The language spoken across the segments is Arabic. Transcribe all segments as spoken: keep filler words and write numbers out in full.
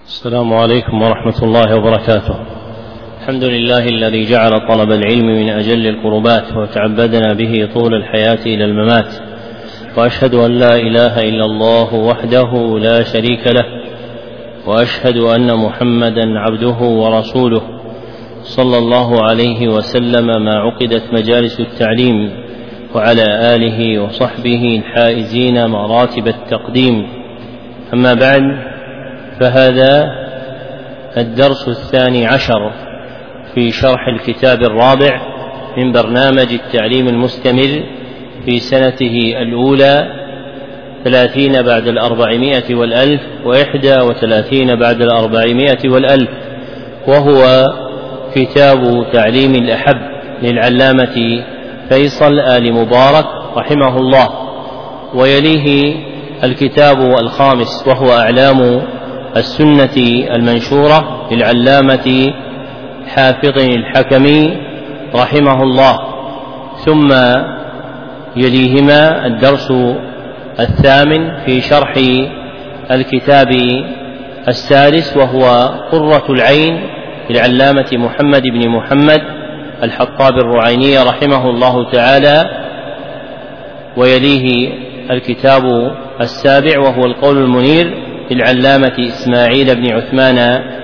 السلام عليكم ورحمة الله وبركاته. الحمد لله الذي جعل طلب العلم من أجل القربات وتعبدنا به طول الحياة إلى الممات، وأشهد أن لا إله إلا الله وحده لا شريك له، وأشهد أن محمدا عبده ورسوله صلى الله عليه وسلم ما عقدت مجالس التعليم، وعلى آله وصحبه الحائزين مراتب التقديم. أما بعد، فهذا الدرس الثاني عشر في شرح الكتاب الرابع من برنامج التعليم المستمر في سنته الأولى ثلاثين بعد الأربعمائة والألف وإحدى وثلاثين بعد الأربعمائة والألف، وهو كتاب تعليم الأحب للعلامة فيصل آل مبارك رحمه الله. ويليه الكتاب الخامس وهو أعلام السنة المنشورة للعلامة حافظ الحكمي رحمه الله. ثم يليهما الدرس الثامن في شرح الكتاب السادس وهو قرة العين للعلامة محمد بن محمد الحطاب الرعيني رحمه الله تعالى. ويليه الكتاب السابع وهو القول المنير للعلامة إسماعيل بن عثمان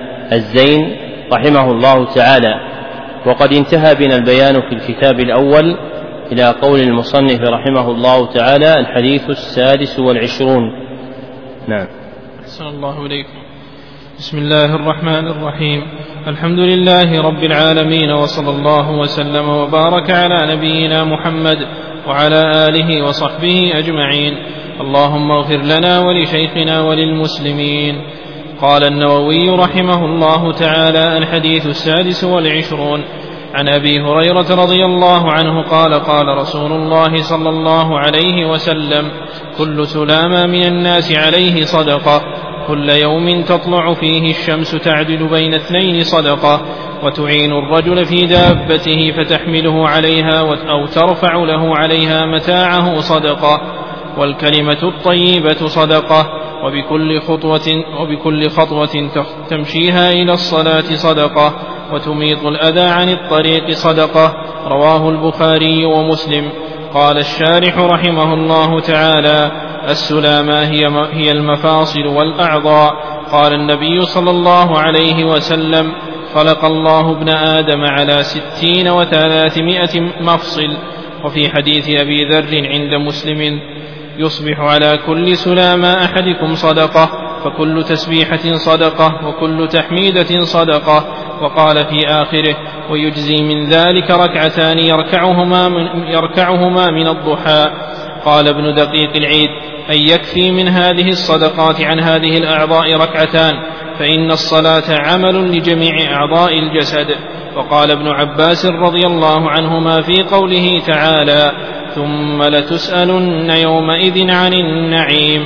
الزين رحمه الله تعالى. وقد انتهى بنا البيان في الكتاب الأول إلى قول المصنف رحمه الله تعالى الحديث السادس والعشرون. نعم. أحسن الله إليكم. بسم الله الرحمن الرحيم. الحمد لله رب العالمين، وصلى الله وسلم وبارك على نبينا محمد وعلى آله وصحبه أجمعين. اللهم اغفر لنا ولشيخنا وللمسلمين. قال النووي رحمه الله تعالى: الحديث السادس والعشرون عن أبي هريرة رضي الله عنه قال: قال رسول الله صلى الله عليه وسلم: كل سلامة من الناس عليه صدقة، كل يوم تطلع فيه الشمس تعدل بين اثنين صدقة، وتعين الرجل في دابته فتحمله عليها أو ترفع له عليها متاعه صدقة، والكلمة الطيبة صدقة، وبكل خطوة, وبكل خطوة تمشيها إلى الصلاة صدقة، وتميط الأذى عن الطريق صدقة. رواه البخاري ومسلم. قال الشارح رحمه الله تعالى: السلامة هي المفاصل والأعضاء. قال النبي صلى الله عليه وسلم: خلق الله ابن آدم على ستين وثلاثمائة مفصل. وفي حديث أبي ذر عند مسلم: يصبح على كل سلامة أحدكم صدقة، فكل تسبيحة صدقة، وكل تحميدة صدقة. وقال في آخره: ويجزي من ذلك ركعتان يركعهما من, يركعهما من الضحى. قال ابن دقيق العيد: أن يكفي من هذه الصدقات عن هذه الأعضاء ركعتان، فإن الصلاة عمل لجميع أعضاء الجسد. وقال ابن عباس رضي الله عنهما في قوله تعالى: ثم لتسألن يومئذ عن النعيم: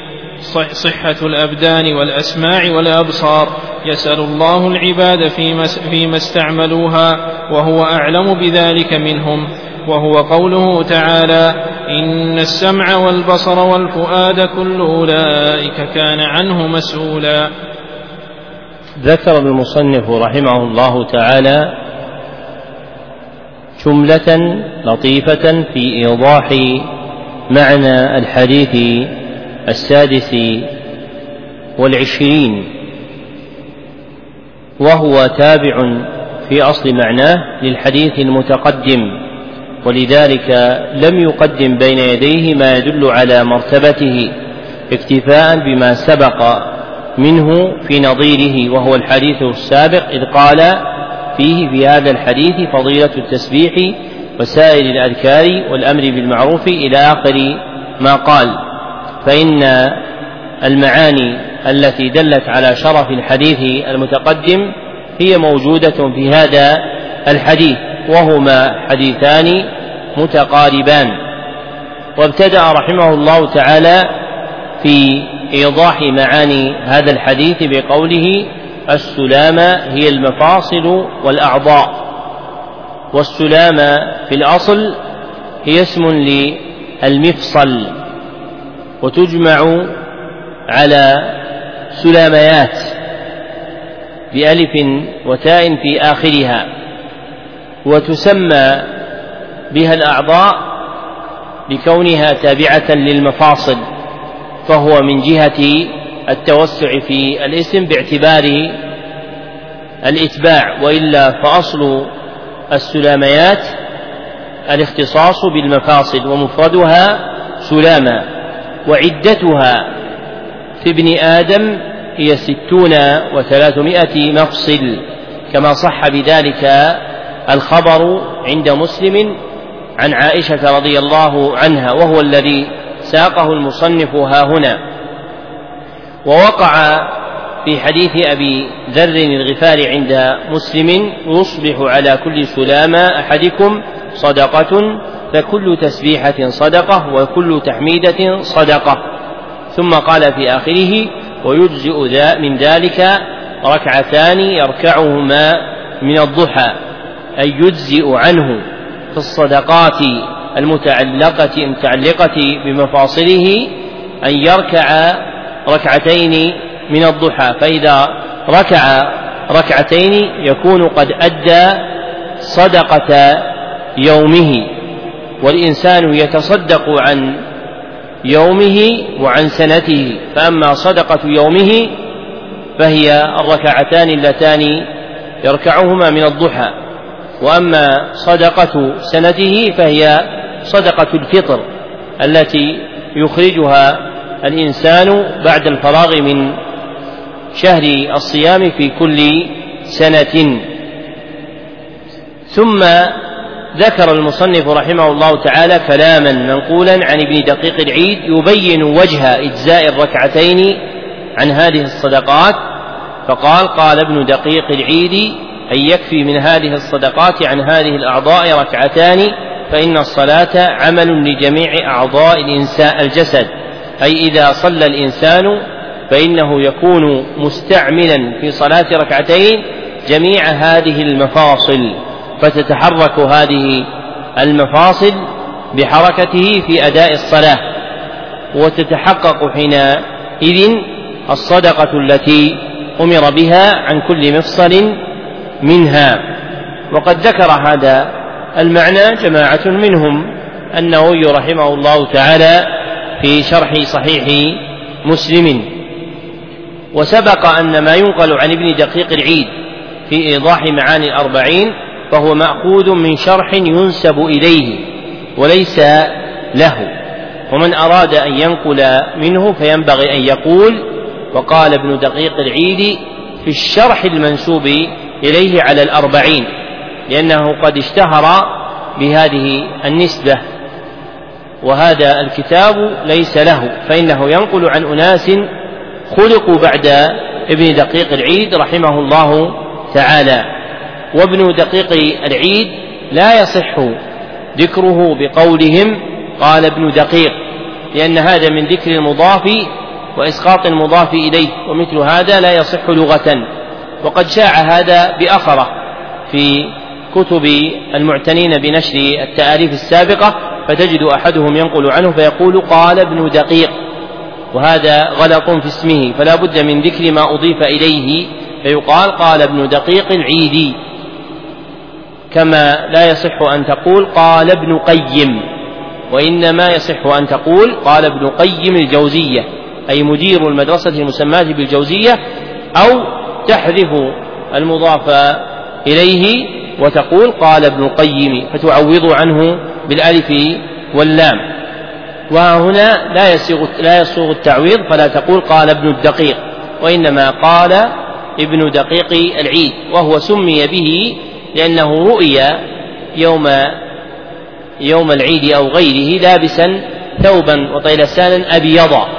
صحة الأبدان والأسماع والأبصار، يسأل الله العباد فيما استعملوها، وهو أعلم بذلك منهم. وهو قوله تعالى: إن السمع والبصر والفؤاد كل أولئك كان عنه مسؤولا. ذكر المصنف رحمه الله تعالى جملة لطيفة في إيضاح معنى الحديث السادس والعشرين، وهو تابع في أصل معناه للحديث المتقدم، ولذلك لم يقدم بين يديه ما يدل على مرتبته اكتفاء بما سبق منه في نظيره، وهو الحديث السابق، إذ قال فيه في هذا الحديث فضيلة التسبيح وسائر الأذكار والأمر بالمعروف إلى آخر ما قال. فإن المعاني التي دلت على شرف الحديث المتقدم هي موجودة في هذا الحديث، وهما حديثان متقاربان. وابتدأ رحمه الله تعالى في إيضاح معاني هذا الحديث بقوله: السلامة هي المفاصل والأعضاء. والسلامة في الأصل هي اسم للمفصل، وتجمع على سلاميات، بألف وتاء في آخرها، وتسمى بها الأعضاء لكونها تابعة للمفاصل، فهو من جهة التوسع في الاسم باعتبار الإتباع، وإلا فأصل السلاميات الاختصاص بالمفاصل ومفردها سلامة. وعدتها في ابن آدم هي ستون وثلاثمائة مفصل، كما صح بذلك الخبر عند مسلم عن عائشة رضي الله عنها، وهو الذي ساقه المصنف ها هنا. ووقع في حديث أبي ذر الغفاري عند مسلم: يصبح على كل سلامة أحدكم صدقة، فكل تسبيحة صدقة، وكل تحميدة صدقة. ثم قال في آخره: ويجزئ من ذلك ركعتان يركعهما من الضحى، أي يجزئ عنه في الصدقات المتعلقة المتعلقة بمفاصله أن يركع ركعتين من الضحى، فإذا ركع ركعتين يكون قد أدى صدقة يومه. والإنسان يتصدق عن يومه وعن سنته، فأما صدقة يومه فهي الركعتان اللتان يركعهما من الضحى، وأما صدقة سنته فهي صدقة الفطر التي يخرجها الإنسان بعد الفراغ من شهر الصيام في كل سنة. ثم ذكر المصنف رحمه الله تعالى كلاما منقولا عن ابن دقيق العيد يبين وجه إجزاء الركعتين عن هذه الصدقات، فقال: قال ابن دقيق العيد: أن يكفي من هذه الصدقات عن هذه الأعضاء ركعتان، فإن الصلاة عمل لجميع أعضاء الإنسان الجسد، أي إذا صلى الإنسان فإنه يكون مستعملا في صلاة ركعتين جميع هذه المفاصل، فتتحرك هذه المفاصل بحركته في أداء الصلاة، وتتحقق حينئذ الصدقة التي أمر بها عن كل مفصل منها. وقد ذكر هذا المعنى جماعة منهم النووي رحمه الله تعالى في شرح صحيح مسلم. وسبق أن ما ينقل عن ابن دقيق العيد في إيضاح معاني الأربعين فهو مأخوذ من شرح ينسب إليه وليس له، ومن أراد أن ينقل منه فينبغي أن يقول: وقال ابن دقيق العيد في الشرح المنسوب إليه على الأربعين، لأنه قد اشتهر بهذه النسبة، وهذا الكتاب ليس له، فإنه ينقل عن أناس خلقوا بعد ابن دقيق العيد رحمه الله تعالى. وابن دقيق العيد لا يصح ذكره بقولهم قال ابن دقيق، لأن هذا من ذكر المضاف وإسقاط المضاف إليه، ومثل هذا لا يصح لغة. وقد شاع هذا بأخره في كتب المعتنين بنشر التآليف السابقة، فتجد أحدهم ينقل عنه فيقول قال ابن دقيق، وهذا غلط في اسمه، فلا بد من ذكر ما أضيف إليه فيقال قال ابن دقيق العيدي، كما لا يصح أن تقول قال ابن قيم، وإنما يصح أن تقول قال ابن قيم الجوزية، أي مدير المدرسة المسماة بالجوزية، أو تحذف المضاف إليه وتقول قال ابن القيم فتعوض عنه بالألف واللام. وهنا لا يصيغ لا يصيغ التعويض، فلا تقول قال ابن الدقيق، وإنما قال ابن دقيق العيد، وهو سمي به لأنه رؤي يوم يوم العيد أو غيره لابسا ثوبا وطيلسانا أبيضا،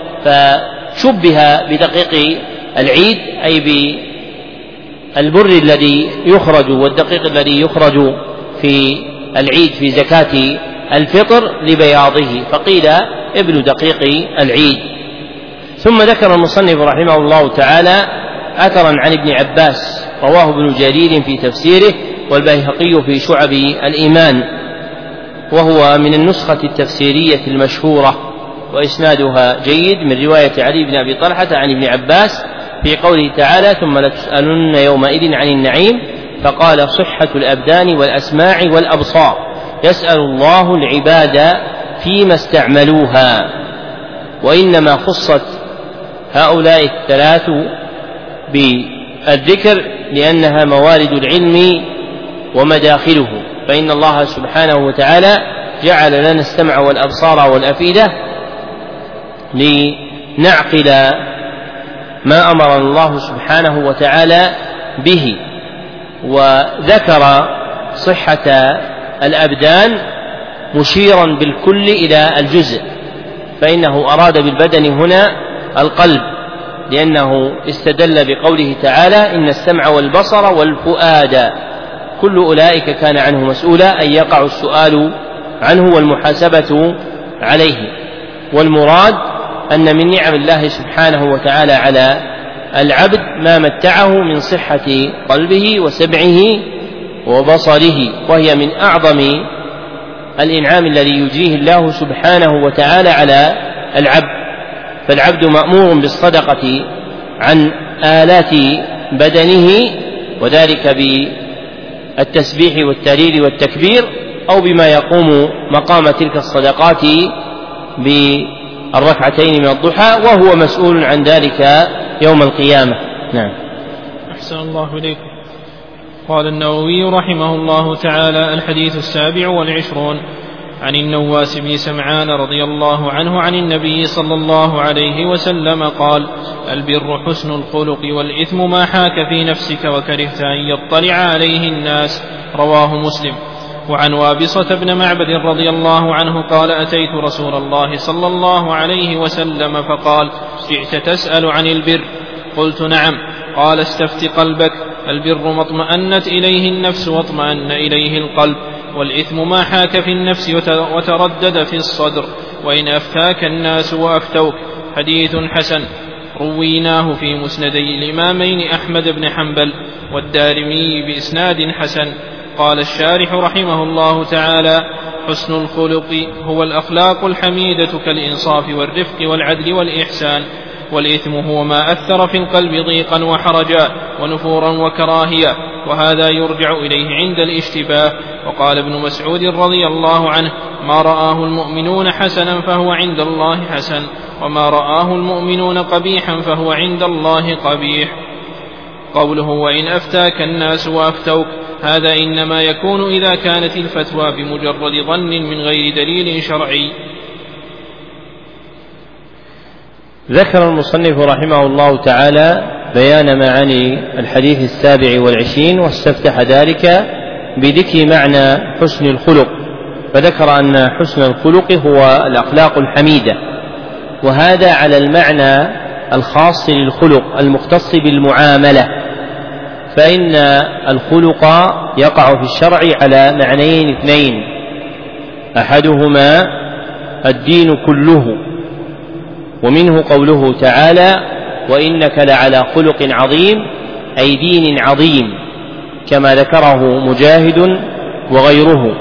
فشبه بدقيق العيد أي بالبر الذي يخرج والدقيق الذي يخرج في العيد في زكاة الفطر لبياضه، فقيل ابن دقيق العيد. ثم ذكر المصنف رحمه الله تعالى أثرا عن ابن عباس رواه ابن جرير في تفسيره والبيهقي في شعب الإيمان، وهو من النسخة التفسيرية المشهورة، وإسنادها جيد من رواية علي بن أبي طلحة عن ابن عباس في قوله تعالى ثم لتسألن يومئذ عن النعيم، فقال صحة الأبدان والأسماع والأبصار، يسأل الله العباد فيما استعملوها. وإنما خصت هؤلاء الثلاث بالذكر لأنها موارد العلم ومداخله، فإن الله سبحانه وتعالى جعل لنا السمع والأبصار والأفئدة لنعقل ما أمر الله سبحانه وتعالى به. وذكر صحة الأبدان مشيرا بالكل إلى الجزء، فإنه أراد بالبدن هنا القلب، لأنه استدل بقوله تعالى إن السمع والبصر والفؤاد كل أولئك كان عنه مسؤولا، أي يقع السؤال عنه والمحاسبة عليه. والمراد أن من نعم الله سبحانه وتعالى على العبد ما متعه من صحة قلبه وسمعه وبصره، وهي من أعظم الإنعام الذي يجريه الله سبحانه وتعالى على العبد. فالعبد مأمور بالصدقة عن آلات بدنه، وذلك بالتسبيح والتهليل والتكبير، أو بما يقوم مقام تلك الصدقات بالركعتين من الضحى، وهو مسؤول عن ذلك يوم القيامة. نعم. أحسن الله إليكم. قال النووي رحمه الله تعالى: الحديث السابع والعشرون عن النواس بن سمعان رضي الله عنه عن النبي صلى الله عليه وسلم قال: البر حسن الخلق، والإثم ما حاك في نفسك وكرهت أن يطلع عليه الناس. رواه مسلم. وعن وابصة بن معبد رضي الله عنه قال: أتيت رسول الله صلى الله عليه وسلم فقال: جئت تسأل عن البر؟ قلت: نعم. قال: استفت قلبك، البر ما اطمأنت إليه النفس واطمأن إليه القلب، والإثم ما حاك في النفس وتردد في الصدر، وإن أفتاك الناس وأفتوك. حديث حسن، رويناه في مسندي الإمامين أحمد بن حنبل والدارمي بإسناد حسن. قال الشارح رحمه الله تعالى: حسن الخلق هو الأخلاق الحميدة كالإنصاف والرفق والعدل والإحسان، والإثم هو ما أثر في القلب ضيقا وحرجا ونفورا وكراهية، وهذا يرجع إليه عند الاشتباه. وقال ابن مسعود رضي الله عنه: ما رآه المؤمنون حسنا فهو عند الله حسن، وما رآه المؤمنون قبيحا فهو عند الله قبيح. قوله: وإن أفتاك الناس وأفتوك، هذا إنما يكون إذا كانت الفتوى بمجرد ظن من غير دليل شرعي. ذكر المصنف رحمه الله تعالى بيان معاني الحديث السابع والعشرين، واستفتح ذلك بذكر معنى حسن الخلق، فذكر أن حسن الخلق هو الأخلاق الحميدة، وهذا على المعنى الخاص للخلق المختص بالمعاملة، فإن الخلق يقع في الشرع على معنيين اثنين: أحدهما الدين كله، ومنه قوله تعالى: وإنك لعلى خلق عظيم، أي دين عظيم، كما ذكره مجاهد وغيره.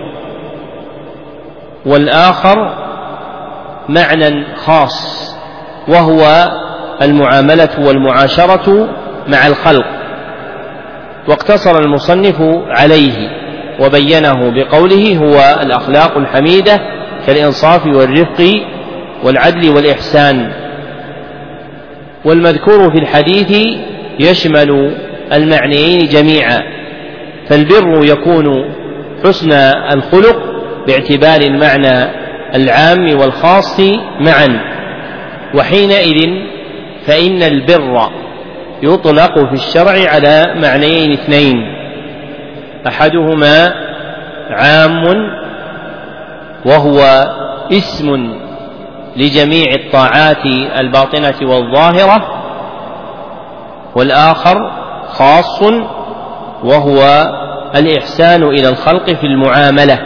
والآخر معنى خاص، وهو المعاملة والمعاشرة مع الخلق، واقتصر المصنف عليه وبينه بقوله: هو الأخلاق الحميدة كالإنصاف والرفق والعدل والإحسان. والمذكور في الحديث يشمل المعنيين جميعا، فالبر يكون حسن الخلق باعتبار المعنى العام والخاص معا، وحينئذ فإن البر يطلق في الشرع على معنيين اثنين: أحدهما عام وهو اسم لجميع الطاعات الباطنة والظاهرة، والآخر خاص وهو الإحسان إلى الخلق في المعاملة.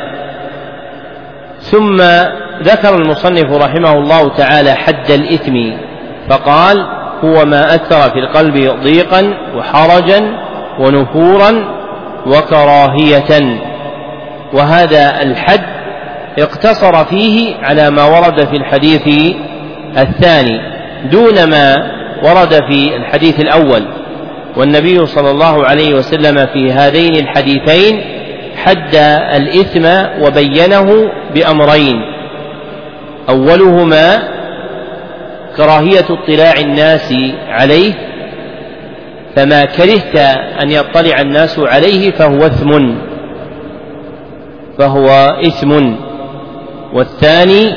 ثم ذكر المصنف رحمه الله تعالى حد الإثم فقال: هو ما أثر في القلب ضيقا وحرجا ونفورا وكراهية. وهذا الحد اقتصر فيه على ما ورد في الحديث الثاني دون ما ورد في الحديث الأول، والنبي صلى الله عليه وسلم في هذين الحديثين حد الإثم وبينه بأمرين: أولهما كراهية اطلاع الناس عليه، فما كرهت أن يطلع الناس عليه فهو إثم فهو إثم والثاني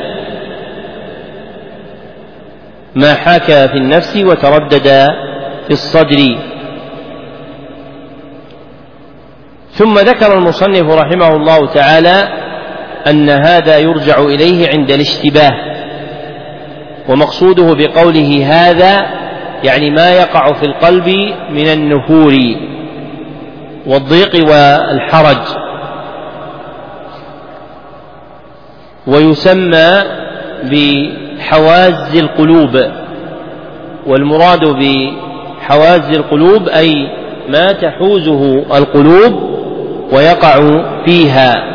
ما حاك في النفس وتردد في الصدر. ثم ذكر المصنف رحمه الله تعالى أن هذا يرجع إليه عند الاشتباه، ومقصوده بقوله هذا يعني ما يقع في القلب من النفور والضيق والحرج، ويسمى بحواز القلوب، والمراد بحواز القلوب أي ما تحوزه القلوب ويقع فيها.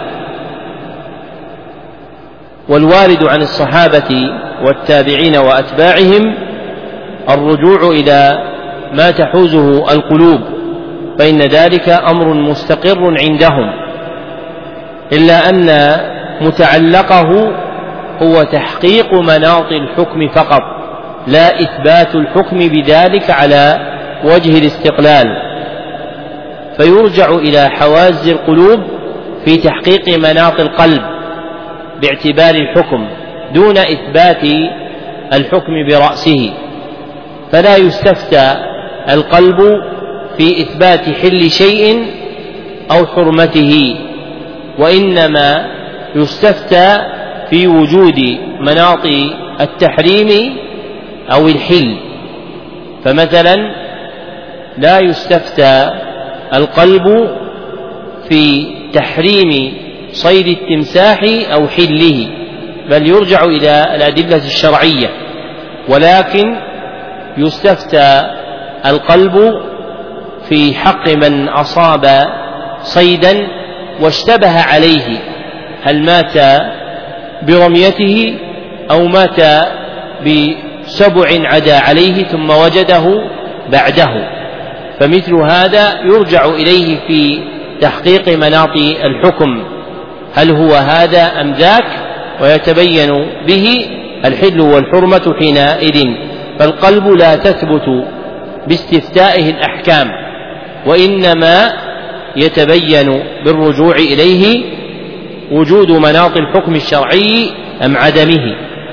والوارد عن الصحابة والتابعين وأتباعهم الرجوع إلى ما تحوزه القلوب، فإن ذلك أمر مستقر عندهم، إلا أن متعلقه هو تحقيق مناط الحكم فقط، لا إثبات الحكم بذلك على وجه الاستقلال، فيرجع إلى حواز القلوب في تحقيق مناط القلب باعتبار الحكم دون إثبات الحكم برأسه، فلا يستفتى القلب في إثبات حل شيء أو حرمته، وإنما يستفتى في وجود مناط التحريم أو الحل. فمثلا لا يستفتى القلب في تحريم صيد التمساح أو حله، بل يرجع إلى الأدلة الشرعية، ولكن يستفتى القلب في حق من أصاب صيدا واشتبه عليه، هل مات برميته أو مات بسبع عدا عليه ثم وجده بعده، فمثل هذا يرجع إليه في تحقيق مناط الحكم، هل هو هذا أم ذاك، ويتبين به الحل والحرمة حينئذ. فالقلب لا تثبت باستفتائه الأحكام، وإنما يتبين بالرجوع إليه وجود مناط الحكم الشرعي أم عدمه.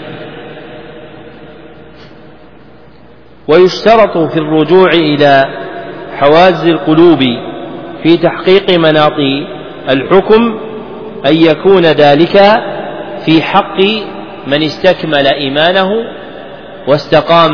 ويشترط في الرجوع إلى حواز القلوب في تحقيق مناط الحكم أن يكون ذلك في حق من استكمل إيمانه واستقام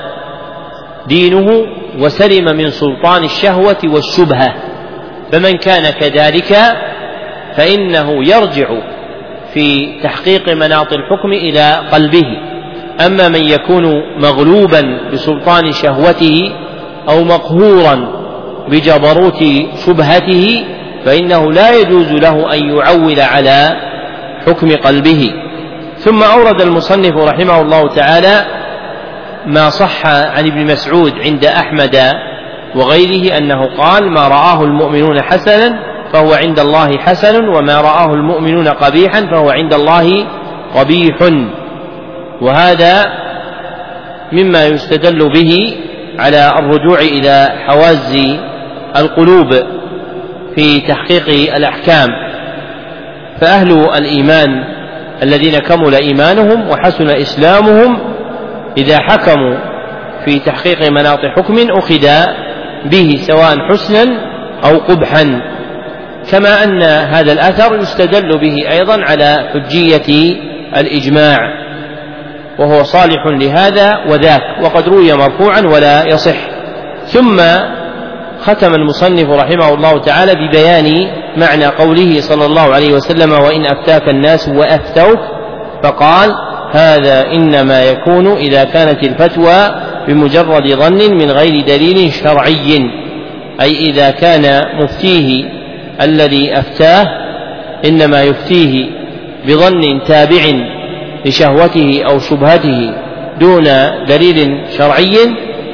دينه وسلم من سلطان الشهوة والشبهة، فمن كان كذلك فإنه يرجع في تحقيق مناط الحكم إلى قلبه. أما من يكون مغلوبا بسلطان شهوته أو مقهورا بجبروت شبهته فإنه لا يجوز له أن يعول على حكم قلبه. ثم أورد المصنف رحمه الله تعالى ما صح عن ابن مسعود عند أحمد وغيره أنه قال: ما رآه المؤمنون حسنا فهو عند الله حسن، وما رآه المؤمنون قبيحا فهو عند الله قبيح. وهذا مما يستدل به على الرجوع إلى حواز القلوب في تحقيق الأحكام. فأهل الإيمان الذين كمل إيمانهم وحسن إسلامهم إذا حكموا في تحقيق مناط حكم أخذ به سواء حسنا أو قبحا، كما أن هذا الأثر يستدل به أيضا على حجية الإجماع، وهو صالح لهذا وذاك، وقد روي مرفوعا ولا يصح. ثم ختم المصنف رحمه الله تعالى ببيان معنى قوله صلى الله عليه وسلم: وإن أفتاك الناس وأفتوك، فقال: هذا إنما يكون إذا كانت الفتوى بمجرد ظن من غير دليل شرعي، أي إذا كان مفتيه الذي أفتاه إنما يفتيه بظن تابع لشهوته أو شبهته دون دليل شرعي،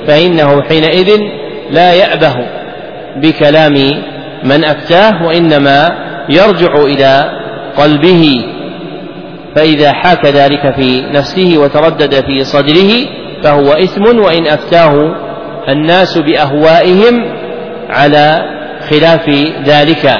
فإنه حينئذ لا يأبه بكلام من أفتاه، وإنما يرجع إلى قلبه، فإذا حاك ذلك في نفسه وتردد في صدره فهو إثم، وإن أفتاه الناس بأهوائهم على خلاف ذلك.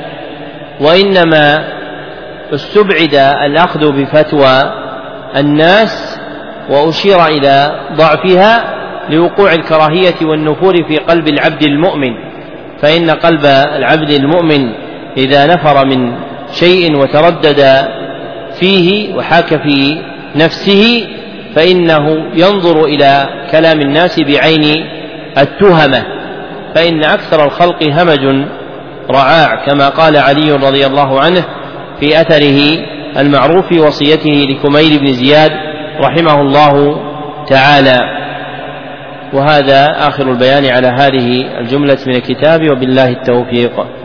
وإنما استبعد الأخذ بفتوى الناس وأشير إلى ضعفها لوقوع الكراهية والنفور في قلب العبد المؤمن، فإن قلب العبد المؤمن إذا نفر من شيء وتردد فيه وحاك في نفسه فإنه ينظر إلى كلام الناس بعين التهمة، فإن أكثر الخلق همج رعاع، كما قال علي رضي الله عنه في أثره المعروف وصيته لكميل بن زياد رحمه الله تعالى. وهذا آخر البيان على هذه الجملة من الكتاب، وبالله التوفيق.